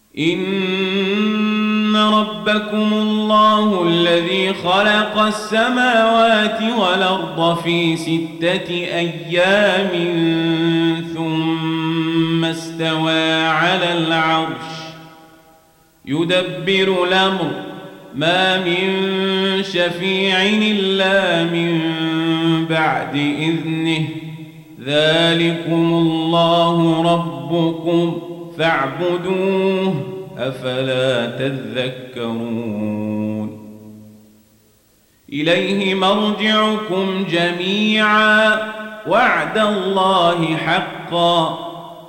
إن ربكم الله الذي خلق السماوات والأرض في 6 أيام ثم استوى على العرش يدبر الأمر ما من شفيع إلا من بعد إذنه ذلكم الله ربكم فاعبدوه أفلا تذكرون إليه مرجعكم جميعا وعد الله حقا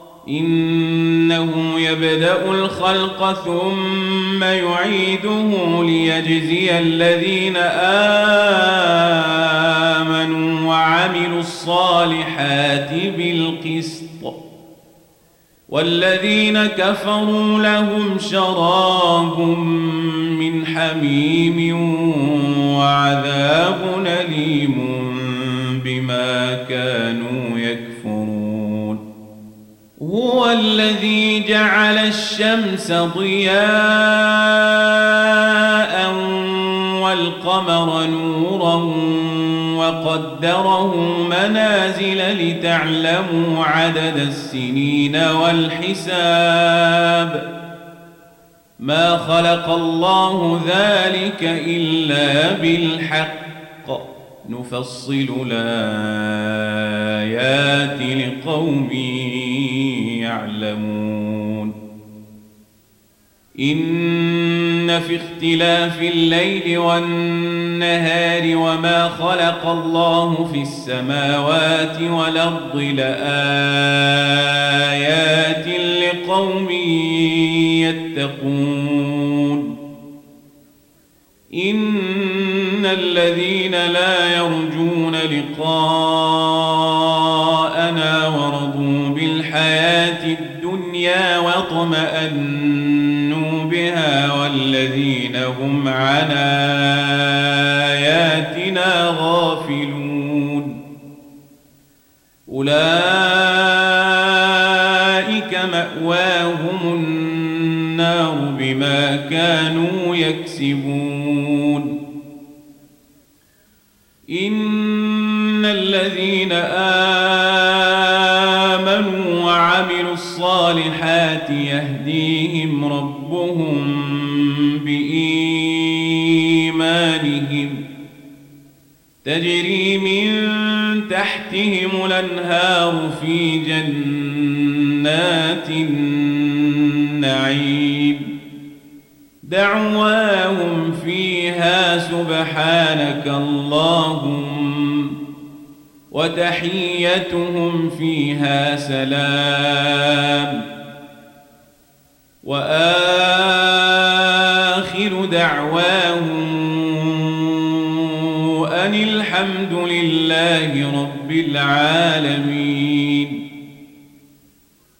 إنه يبدأ الخلق ثم يعيده ليجزي الذين آمنوا وعملوا الصالحات بالقسط والذين كفروا لهم شراب من حميم وعذاب أليم بما كانوا يكفرون هو الذي جعل الشمس ضياء والقمر نورا وقدره منازل لتعلموا عدد السنين والحساب ما خلق الله ذلك إلا بالحق نفصل الآيات لقوم يعلمون إن في اختلاف الليل والنهار وما خلق الله في السماوات والأرض لآيات لقوم يتقون إن الذين لا يرجون لقاءنا ورضوا بالحياة الدنيا واطمأنوا بها والذين هم عن آياتنا غافلون أولئك مأواهم النار بما كانوا يكسبون إن الذين آمنوا وعملوا الصالحات يهديهم ربهم بإيمانهم تجري من تحتهم الأنهار في جنات النعيم دعواهم فيها سبحانك اللهم وتحيتهم فيها سلام وآخر دعواهم أن الحمد لله رب العالمين.